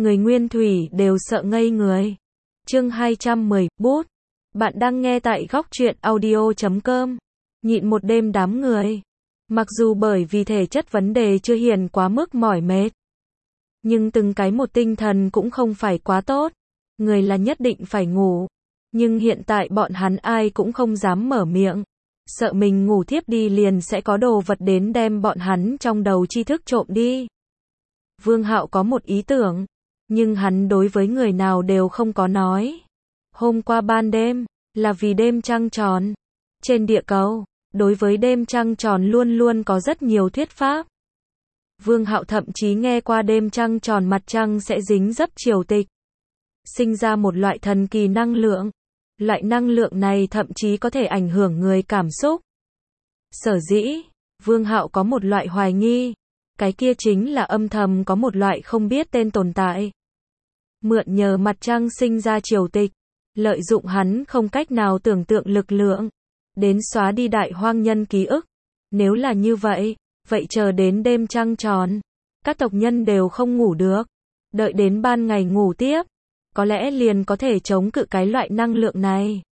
người nguyên thủy đều sợ ngây người. Chương 210, bút. Bạn đang nghe tại góc truyện audio.com. Nhịn một đêm đám người. Mặc dù bởi vì thể chất vấn đề chưa hiền quá mức mỏi mệt, nhưng từng cái một tinh thần cũng không phải quá tốt. Người là nhất định phải ngủ. Nhưng hiện tại bọn hắn ai cũng không dám mở miệng. Sợ mình ngủ thiếp đi liền sẽ có đồ vật đến đem bọn hắn trong đầu tri thức trộm đi. Vương Hạo có một ý tưởng, nhưng hắn đối với người nào đều không có nói. Hôm qua ban đêm, là vì đêm trăng tròn. Trên địa cầu, đối với đêm trăng tròn luôn luôn có rất nhiều thuyết pháp. Vương Hạo thậm chí nghe qua đêm trăng tròn mặt trăng sẽ dính dấp triều tịch, sinh ra một loại thần kỳ năng lượng. Loại năng lượng này thậm chí có thể ảnh hưởng người cảm xúc. Sở dĩ, Vương Hạo có một loại hoài nghi, cái kia chính là âm thầm có một loại không biết tên tồn tại. Mượn nhờ mặt trăng sinh ra triều tịch, lợi dụng hắn không cách nào tưởng tượng lực lượng, đến xóa đi đại hoang nhân ký ức. Nếu là như vậy, vậy chờ đến đêm trăng tròn, các tộc nhân đều không ngủ được, đợi đến ban ngày ngủ tiếp, có lẽ liền có thể chống cự cái loại năng lượng này.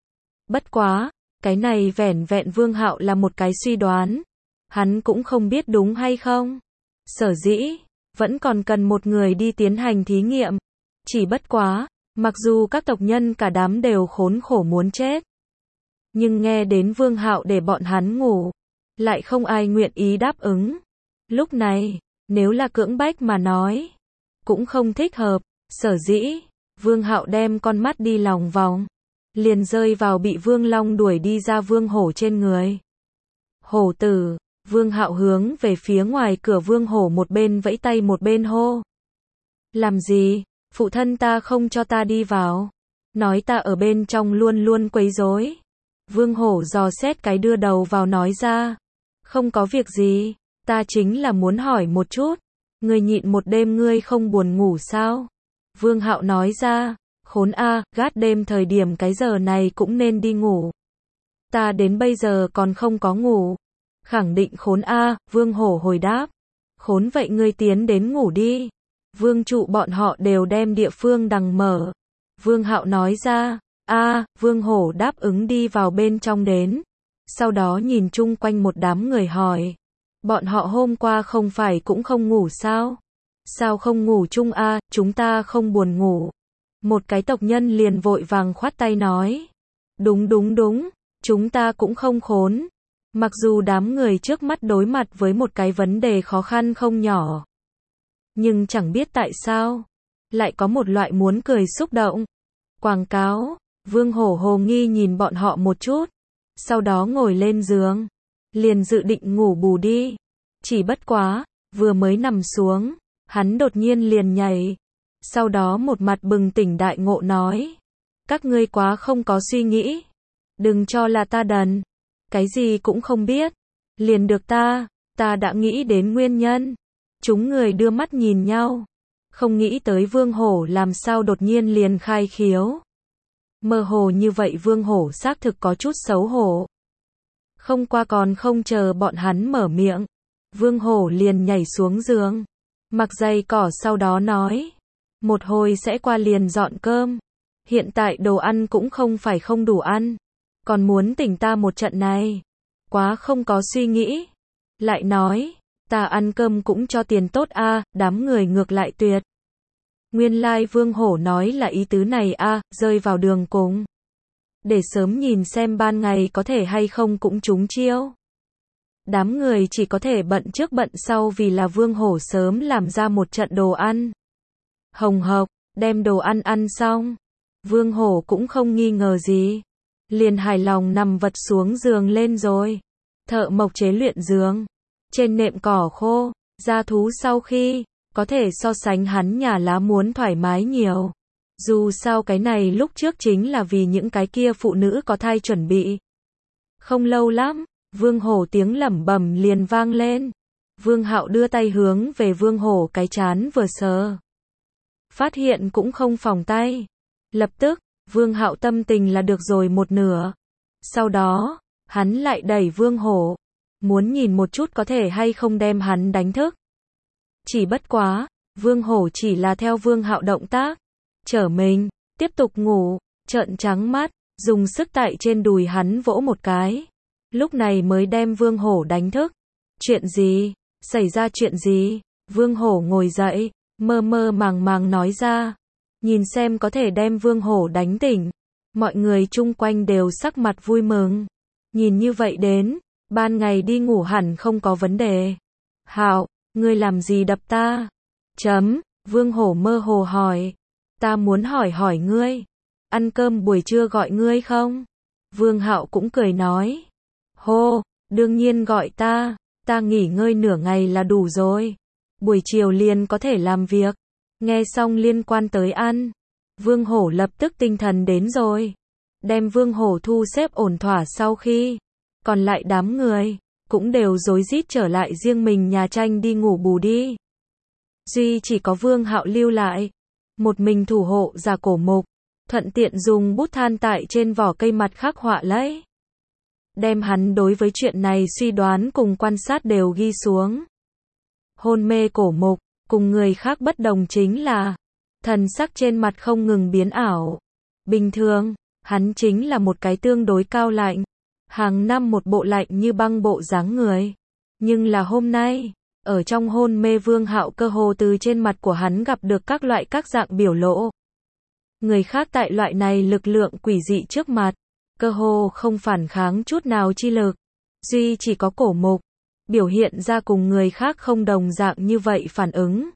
Bất quá, cái này vẻn vẹn Vương Hạo là một cái suy đoán, hắn cũng không biết đúng hay không. Sở dĩ, vẫn còn cần một người đi tiến hành thí nghiệm. Chỉ bất quá, mặc dù các tộc nhân cả đám đều khốn khổ muốn chết, nhưng nghe đến Vương Hạo để bọn hắn ngủ, lại không ai nguyện ý đáp ứng. Lúc này, nếu là cưỡng bách mà nói, cũng không thích hợp. Sở dĩ, Vương Hạo đem con mắt đi lòng vòng, liền rơi vào bị Vương Long đuổi đi ra Vương Hổ trên người. Hổ tử, Vương Hạo hướng về phía ngoài cửa Vương Hổ một bên vẫy tay một bên hô. Làm gì? Phụ thân ta không cho ta đi vào. Nói ta ở bên trong luôn luôn quấy rối. Vương Hổ dò xét cái đưa đầu vào nói ra. Không có việc gì, ta chính là muốn hỏi một chút. Ngươi nhịn một đêm ngươi không buồn ngủ sao? Vương Hạo nói ra, khốn a, gát đêm thời điểm cái giờ này cũng nên đi ngủ. Ta đến bây giờ còn không có ngủ. Khẳng định khốn a, Vương Hổ hồi đáp. Khốn vậy ngươi tiến đến ngủ đi. Vương trụ bọn họ đều đem địa phương đằng mở. Vương Hạo nói ra, Vương Hổ đáp ứng đi vào bên trong đến. Sau đó nhìn chung quanh một đám người hỏi. Bọn họ hôm qua không phải cũng không ngủ sao? Sao không ngủ chung a, chúng ta không buồn ngủ. Một cái tộc nhân liền vội vàng khoát tay nói. Đúng, chúng ta cũng không khốn. Mặc dù đám người trước mắt đối mặt với một cái vấn đề khó khăn không nhỏ, nhưng chẳng biết tại sao, lại có một loại muốn cười xúc động. Quảng cáo, Vương Hổ hồ nghi nhìn bọn họ một chút, sau đó ngồi lên giường, liền dự định ngủ bù đi. Chỉ bất quá, vừa mới nằm xuống, hắn đột nhiên liền nhảy, sau đó một mặt bừng tỉnh đại ngộ nói. Các ngươi quá không có suy nghĩ, đừng cho là ta đần, cái gì cũng không biết, liền được ta đã nghĩ đến nguyên nhân. Chúng người đưa mắt nhìn nhau, không nghĩ tới Vương Hổ làm sao đột nhiên liền khai khiếu. Mơ hồ như vậy Vương Hổ xác thực có chút xấu hổ. Không qua còn không chờ bọn hắn mở miệng, Vương Hổ liền nhảy xuống giường, mặc giày cỏ sau đó nói. Một hồi sẽ qua liền dọn cơm. Hiện tại đồ ăn cũng không phải không đủ ăn, còn muốn tỉnh ta một trận này. Quá không có suy nghĩ. Lại nói, ta ăn cơm cũng cho tiền tốt a, đám người ngược lại tuyệt. Nguyên lai Vương Hổ nói là ý tứ này a, rơi vào đường cùng. Để sớm nhìn xem ban ngày có thể hay không cũng trúng chiêu. Đám người chỉ có thể bận trước bận sau vì là Vương Hổ sớm làm ra một trận đồ ăn. Hồng hộc, đem đồ ăn ăn xong. Vương Hổ cũng không nghi ngờ gì, liền hài lòng nằm vật xuống giường lên rồi. Thợ mộc chế luyện giường, trên nệm cỏ khô, da thú sau khi, có thể so sánh hắn nhà lá muốn thoải mái nhiều. Dù sao cái này lúc trước chính là vì những cái kia phụ nữ có thai chuẩn bị. Không lâu lắm, Vương Hổ tiếng lẩm bẩm liền vang lên. Vương Hạo đưa tay hướng về Vương Hổ cái trán vừa sờ, phát hiện cũng không phỏng tay. Lập tức, Vương Hạo tâm tình là được rồi một nửa. Sau đó, hắn lại đẩy Vương Hổ, muốn nhìn một chút có thể hay không đem hắn đánh thức. Chỉ bất quá, Vương Hổ chỉ là theo Vương Hạo động tác, trở mình, tiếp tục ngủ, trợn trắng mắt, dùng sức tại trên đùi hắn vỗ một cái. Lúc này mới đem Vương Hổ đánh thức. Chuyện gì? Xảy ra chuyện gì? Vương Hổ ngồi dậy, mơ mơ màng màng nói ra. Nhìn xem có thể đem Vương Hổ đánh tỉnh. Mọi người chung quanh đều sắc mặt vui mừng. Nhìn như vậy đến, ban ngày đi ngủ hẳn không có vấn đề. Hạo, ngươi làm gì đập ta? Vương Hổ mơ hồ hỏi. Ta muốn hỏi ngươi. Ăn cơm buổi trưa gọi ngươi không? Vương Hạo cũng cười nói. Hô, đương nhiên gọi ta nghỉ ngơi nửa ngày là đủ rồi. Buổi chiều liền có thể làm việc. Nghe xong liên quan tới ăn. Vương Hổ lập tức tinh thần đến rồi. Đem Vương Hổ thu xếp ổn thỏa sau khi. Còn lại đám người, cũng đều rối rít trở lại riêng mình nhà tranh đi ngủ bù đi. Duy chỉ có Vương Hạo lưu lại. Một mình thủ hộ giả cổ mục. Thuận tiện dùng bút than tại trên vỏ cây mặt khắc họa lấy. Đem hắn đối với chuyện này suy đoán cùng quan sát đều ghi xuống. Hôn mê cổ mục, cùng người khác bất đồng chính là, thần sắc trên mặt không ngừng biến ảo. Bình thường, hắn chính là một cái tương đối cao lạnh, hàng năm một bộ lạnh như băng bộ dáng người. Nhưng là hôm nay, ở trong hôn mê Vương Hạo cơ hồ từ trên mặt của hắn gặp được các dạng biểu lộ. Người khác tại loại này lực lượng quỷ dị trước mặt, cơ hồ không phản kháng chút nào chi lực. Duy chỉ có cổ mục, biểu hiện ra cùng người khác không đồng dạng như vậy phản ứng.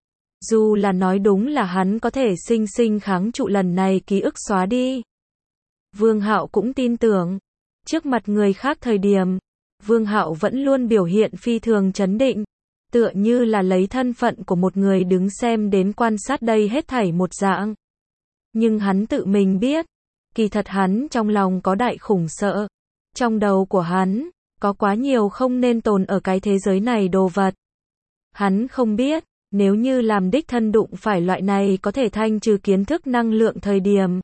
Dù là nói đúng là hắn có thể sinh sinh kháng trụ lần này ký ức xóa đi. Vương Hạo cũng tin tưởng, trước mặt người khác thời điểm, Vương Hạo vẫn luôn biểu hiện phi thường trấn định, tựa như là lấy thân phận của một người đứng xem đến quan sát đây hết thảy một dạng. Nhưng hắn tự mình biết, kỳ thật hắn trong lòng có đại khủng sợ. Trong đầu của hắn, có quá nhiều không nên tồn ở cái thế giới này đồ vật. Hắn không biết, nếu như làm đích thân đụng phải loại này có thể thanh trừ kiến thức năng lượng thời điểm.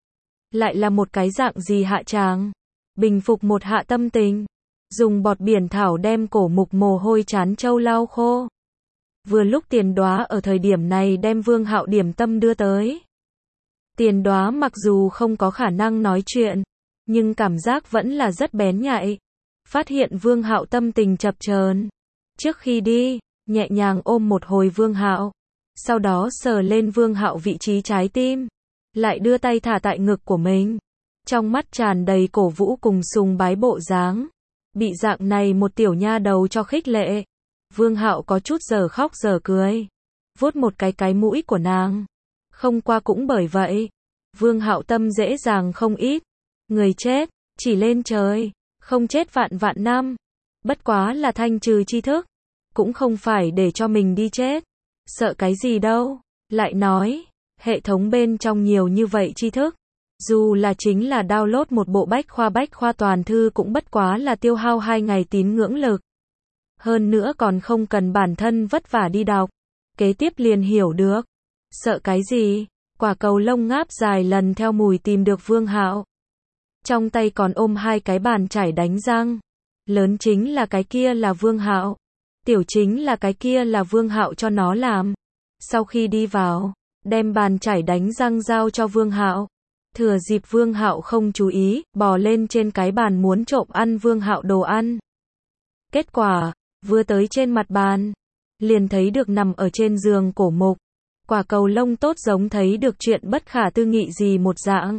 Lại là một cái dạng gì hạ tràng. Bình phục một hạ tâm tình. Dùng bọt biển thảo đem cổ mục mồ hôi chán trâu lau khô. Vừa lúc Tiền Đóa ở thời điểm này đem Vương Hạo điểm tâm đưa tới. Tiền Đóa mặc dù không có khả năng nói chuyện, nhưng cảm giác vẫn là rất bén nhạy. Phát hiện Vương Hạo tâm tình chập chờn. Trước khi đi, nhẹ nhàng ôm một hồi Vương Hạo, sau đó sờ lên Vương Hạo vị trí trái tim, lại đưa tay thả tại ngực của mình. Trong mắt tràn đầy cổ vũ cùng sùng bái bộ dáng. Bị dạng này một tiểu nha đầu cho khích lệ. Vương Hạo có chút giờ khóc giờ cười. Vuốt một cái mũi của nàng. Không qua cũng bởi vậy, Vương Hạo tâm dễ dàng không ít. Người chết, chỉ lên trời, không chết vạn vạn năm. Bất quá là thanh trừ tri thức, cũng không phải để cho mình đi chết. Sợ cái gì đâu, lại nói, hệ thống bên trong nhiều như vậy tri thức. Dù là chính là download một bộ bách khoa toàn thư cũng bất quá là tiêu hao 2 ngày tín ngưỡng lực. Hơn nữa còn không cần bản thân vất vả đi đọc. Kế tiếp liền hiểu được. Sợ cái gì? Quả cầu lông ngáp dài lần theo mùi tìm được Vương Hạo. Trong tay còn ôm 2 cái bàn chải đánh răng. Lớn chính là cái kia là Vương Hạo. Tiểu chính là cái kia là Vương Hạo cho nó làm. Sau khi đi vào, đem bàn chải đánh răng giao cho Vương Hạo. Thừa dịp Vương Hạo không chú ý, bò lên trên cái bàn muốn trộm ăn Vương Hạo đồ ăn. Kết quả, vừa tới trên mặt bàn, liền thấy được nằm ở trên giường cổ mục. Quả cầu lông tốt giống thấy được chuyện bất khả tư nghị gì một dạng.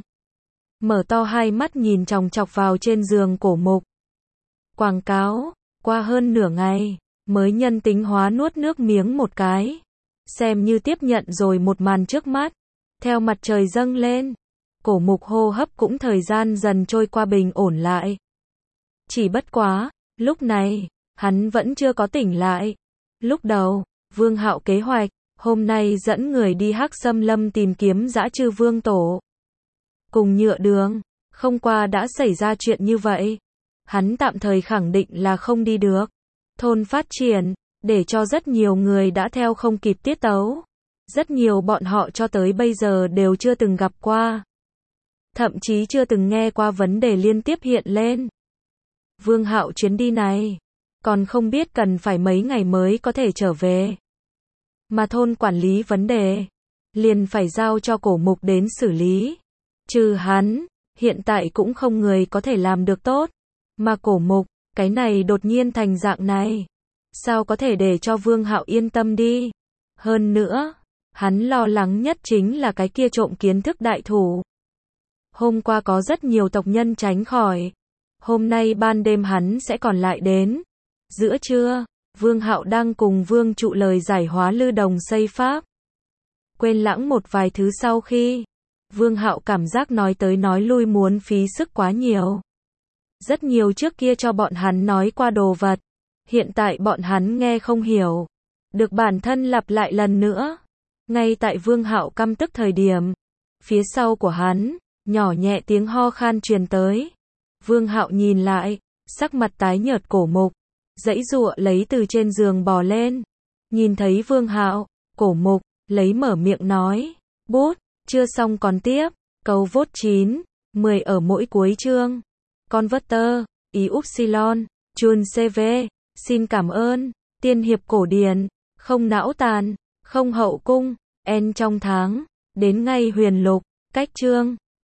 Mở to hai mắt nhìn chòng chọc vào trên giường cổ mục. Quảng cáo, qua hơn nửa ngày, mới nhân tính hóa nuốt nước miếng một cái. Xem như tiếp nhận rồi một màn trước mắt. Theo mặt trời dâng lên, cổ mục hô hấp cũng thời gian dần trôi qua bình ổn lại. Chỉ bất quá, lúc này, hắn vẫn chưa có tỉnh lại. Lúc đầu, Vương Hạo kế hoạch, hôm nay dẫn người đi Hắc Xâm Lâm tìm kiếm dã trư vương tổ. Cùng Nhựa Đường, không qua đã xảy ra chuyện như vậy. Hắn tạm thời khẳng định là không đi được. Thôn phát triển, để cho rất nhiều người đã theo không kịp tiết tấu. Rất nhiều bọn họ cho tới bây giờ đều chưa từng gặp qua. Thậm chí chưa từng nghe qua vấn đề liên tiếp hiện lên. Vương Hạo chuyến đi này, còn không biết cần phải mấy ngày mới có thể trở về. mà thôn quản lý vấn đề, liền phải giao cho Cổ Mục đến xử lý. Trừ hắn, hiện tại cũng không người có thể làm được tốt. Mà Cổ Mục, cái này đột nhiên thành dạng này, sao có thể để cho Vương Hạo yên tâm đi. Hơn nữa, hắn lo lắng nhất chính là cái kia trộm kiến thức đại thủ. Hôm qua có rất nhiều tộc nhân tránh khỏi. Hôm nay ban đêm hắn sẽ còn lại đến. Giữa trưa, Vương Hạo đang cùng Vương Trụ lời giải hóa Lư Đồng xây pháp. Quên lãng một vài thứ sau khi, Vương Hạo cảm giác nói tới nói lui muốn phí sức quá nhiều. Rất nhiều trước kia cho bọn hắn nói qua đồ vật, hiện tại bọn hắn nghe không hiểu, được bản thân lặp lại lần nữa. Ngay tại Vương Hạo căm tức thời điểm, phía sau của hắn, nhỏ nhẹ tiếng ho khan truyền tới. Vương Hạo nhìn lại, sắc mặt tái nhợt Cổ Mục, giãy giụa lấy từ trên giường bò lên. Nhìn thấy Vương Hạo, Cổ Mục lấy mở miệng nói, bút, chưa xong còn tiếp, câu vốt 9, 10 ở mỗi cuối chương. Converter, ý Upsilon, chun CV, xin cảm ơn, tiên hiệp cổ điển, không não tàn, không hậu cung, en trong tháng, đến ngay huyền lục, cách chương.